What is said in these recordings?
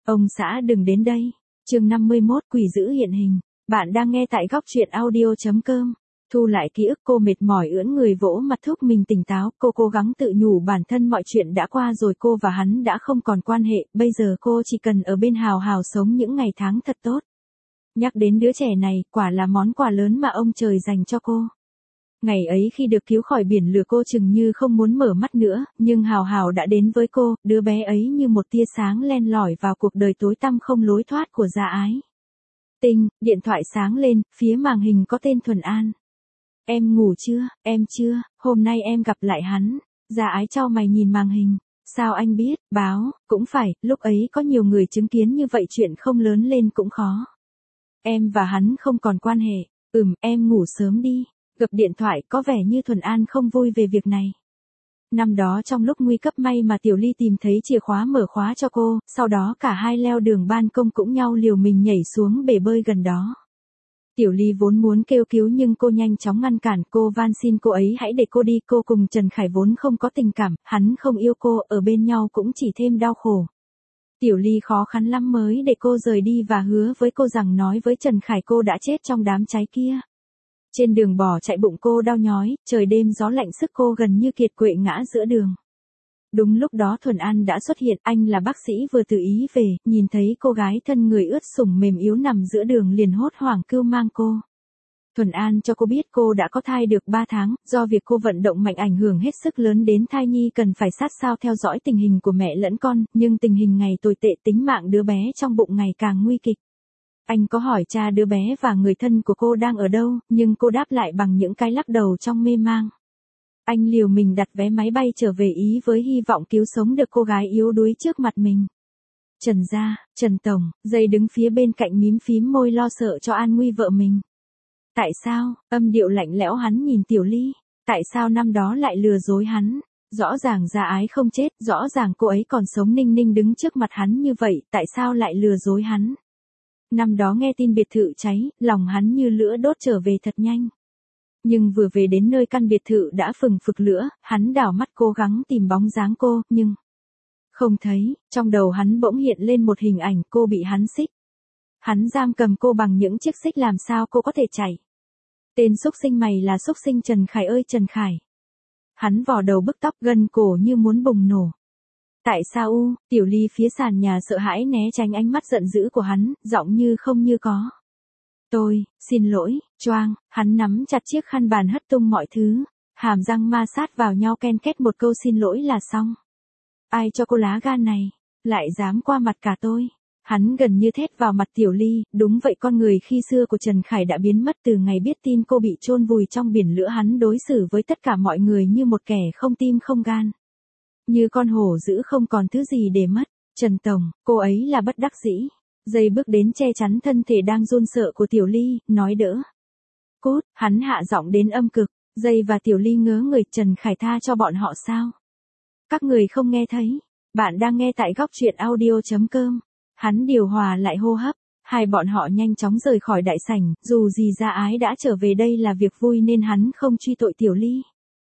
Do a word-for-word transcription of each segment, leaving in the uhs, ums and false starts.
Ông xã đừng đến đây. Chương năm mươi mốt Quỷ dữ hiện hình. Bạn đang nghe tại góc truyện audio chấm com. Thu lại ký ức, cô mệt mỏi ưỡn người vỗ mặt thúc mình tỉnh táo, cô cố gắng tự nhủ bản thân mọi chuyện đã qua rồi, cô và hắn đã không còn quan hệ, bây giờ cô chỉ cần ở bên Hào Hào sống những ngày tháng thật tốt. Nhắc đến đứa trẻ này, quả là món quà lớn mà ông trời dành cho cô. Ngày ấy khi được cứu khỏi biển lửa cô chừng như không muốn mở mắt nữa, nhưng Hào Hào đã đến với cô, đứa bé ấy như một tia sáng len lỏi vào cuộc đời tối tăm không lối thoát của Gia Ái. Tinh, điện thoại sáng lên, phía màn hình có tên Thuần An. Em ngủ chưa, em chưa, hôm nay em gặp lại hắn. Gia Ái chau mày nhìn màn hình. Sao anh biết, báo, cũng phải, lúc ấy có nhiều người chứng kiến như vậy, chuyện không lớn lên cũng khó. Em và hắn không còn quan hệ. Ừm, em ngủ sớm đi. Gập điện thoại, có vẻ như Thuần An không vui về việc này. Năm đó trong lúc nguy cấp may mà Tiểu Ly tìm thấy chìa khóa mở khóa cho cô, sau đó cả hai leo đường ban công cũng nhau liều mình nhảy xuống bể bơi gần đó. Tiểu Ly vốn muốn kêu cứu nhưng cô nhanh chóng ngăn cản, cô van xin cô ấy hãy để cô đi, cô cùng Trần Khải vốn không có tình cảm, hắn không yêu cô, ở bên nhau cũng chỉ thêm đau khổ. Tiểu Ly khó khăn lắm mới để cô rời đi và hứa với cô rằng nói với Trần Khải cô đã chết trong đám cháy kia. Trên đường bỏ chạy bụng cô đau nhói, trời đêm gió lạnh sức cô gần như kiệt quệ ngã giữa đường. Đúng lúc đó Thuần An đã xuất hiện, anh là bác sĩ vừa từ Ý về, nhìn thấy cô gái thân người ướt sũng mềm yếu nằm giữa đường liền hốt hoảng cưu mang cô. Thuần An cho cô biết cô đã có thai được ba tháng, do việc cô vận động mạnh ảnh hưởng hết sức lớn đến thai nhi, cần phải sát sao theo dõi tình hình của mẹ lẫn con, nhưng tình hình ngày tồi tệ, tính mạng đứa bé trong bụng ngày càng nguy kịch. Anh có hỏi cha đứa bé và người thân của cô đang ở đâu, nhưng cô đáp lại bằng những cái lắc đầu trong mê mang. Anh liều mình đặt vé máy bay trở về Ý với hy vọng cứu sống được cô gái yếu đuối trước mặt mình. Trần gia, Trần Tổng, dây đứng phía bên cạnh mím phím môi lo sợ cho an nguy vợ mình. Tại sao, âm điệu lạnh lẽo hắn nhìn Tiểu Ly, tại sao năm đó lại lừa dối hắn? Rõ ràng Gia Ái không chết, rõ ràng cô ấy còn sống ninh ninh đứng trước mặt hắn như vậy, tại sao lại lừa dối hắn? Năm đó nghe tin biệt thự cháy, lòng hắn như lửa đốt trở về thật nhanh. Nhưng vừa về đến nơi căn biệt thự đã phừng phực lửa, hắn đảo mắt cố gắng tìm bóng dáng cô, nhưng không thấy, trong đầu hắn bỗng hiện lên một hình ảnh cô bị hắn xích. Hắn giam cầm cô bằng những chiếc xích, làm sao cô có thể chạy. Tên xúc sinh mày là xúc sinh Trần Khải ơi Trần Khải. Hắn vò đầu bức tóc gân cổ như muốn bùng nổ. Tại sao u, Tiểu Ly phía sàn nhà sợ hãi né tránh ánh mắt giận dữ của hắn, giọng như không như có. Tôi, xin lỗi, choang, hắn nắm chặt chiếc khăn bàn hất tung mọi thứ, hàm răng ma sát vào nhau ken két một câu xin lỗi là xong. Ai cho cô lá gan này, lại dám qua mặt cả tôi. Hắn gần như thét vào mặt Tiểu Ly, đúng vậy, con người khi xưa của Trần Khải đã biến mất từ ngày biết tin cô bị chôn vùi trong biển lửa, hắn đối xử với tất cả mọi người như một kẻ không tim không gan. Như con hổ dữ không còn thứ gì để mất. Trần Tổng, cô ấy là bất đắc dĩ. Dây bước đến che chắn thân thể đang run sợ của Tiểu Ly, nói đỡ. Cút, hắn hạ giọng đến âm cực. Dây và Tiểu Ly ngớ người, Trần Khải tha cho bọn họ sao? Các người không nghe thấy. Bạn đang nghe tại góc truyện audio chấm com. Hắn điều hòa lại hô hấp. Hai bọn họ nhanh chóng rời khỏi đại sảnh, dù gì Gia Ái đã trở về, đây là việc vui nên hắn không truy tội Tiểu Ly.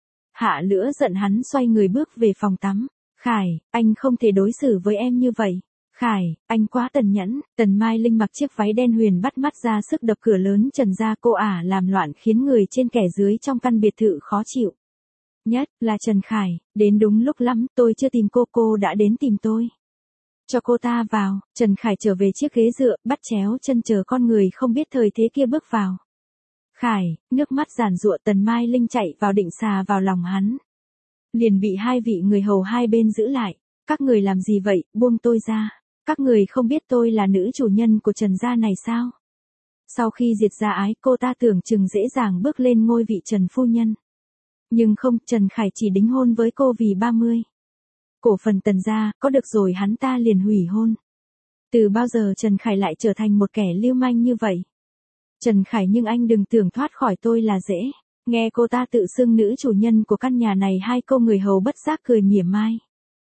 Hạ lửa giận hắn xoay người bước về phòng tắm. Khải, anh không thể đối xử với em như vậy. Khải, anh quá tàn nhẫn. Tần Mai Linh mặc chiếc váy đen huyền bắt mắt ra sức đập cửa lớn Trần gia, cô ả làm loạn khiến người trên kẻ dưới trong căn biệt thự khó chịu. Nhất là Trần Khải, đến đúng lúc lắm, tôi chưa tìm cô, cô đã đến tìm tôi. Cho cô ta vào. Trần Khải trở về chiếc ghế dựa, bắt chéo chân chờ con người không biết thời thế kia bước vào. Khải, nước mắt giàn giụa. Tần Mai Linh chạy vào định xà vào lòng hắn. Liền bị hai vị người hầu hai bên giữ lại. Các người làm gì vậy, buông tôi ra. Các người không biết tôi là nữ chủ nhân của Trần gia này sao? Sau khi diệt Gia Ái, cô ta tưởng chừng dễ dàng bước lên ngôi vị Trần phu nhân. Nhưng không, Trần Khải chỉ đính hôn với cô vì ba mươi. Cổ phần Tần gia, có được rồi hắn ta liền hủy hôn. Từ bao giờ Trần Khải lại trở thành một kẻ lưu manh như vậy? Trần Khải, nhưng anh đừng tưởng thoát khỏi tôi là dễ. Nghe cô ta tự xưng nữ chủ nhân của căn nhà này, hai cô người hầu bất giác cười mỉa mai.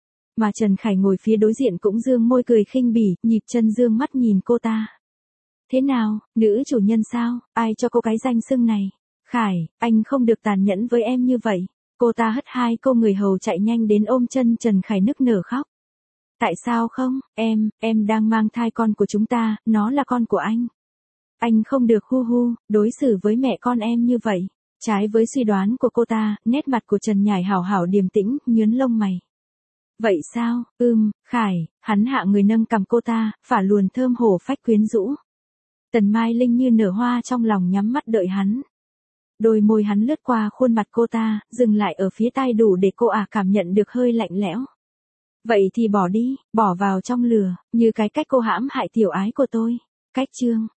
Mà Trần Khải ngồi phía đối diện cũng dương môi cười khinh bỉ, nhịp chân dương mắt nhìn cô ta. Thế nào, nữ chủ nhân sao, ai cho cô cái danh xưng này? Khải, anh không được tàn nhẫn với em như vậy. Cô ta hất hai cô người hầu chạy nhanh đến ôm chân Trần Khải nức nở khóc. Tại sao không, em, em đang mang thai con của chúng ta, nó là con của anh. Anh không được hu hu, đối xử với mẹ con em như vậy. Trái với suy đoán của cô ta, nét mặt của Trần Nhài hảo hảo điềm tĩnh, nhướng lông mày. Vậy sao, ưm, Khải, hắn hạ người nâng cầm cô ta, phả luồn thơm hổ phách quyến rũ. Tần Mai Linh như nở hoa trong lòng nhắm mắt đợi hắn. Đôi môi hắn lướt qua khuôn mặt cô ta, dừng lại ở phía tai đủ để cô ả cảm nhận được hơi lạnh lẽo. Vậy thì bỏ đi, bỏ vào trong lửa, như cái cách cô hãm hại tiểu ái của tôi. Cách chương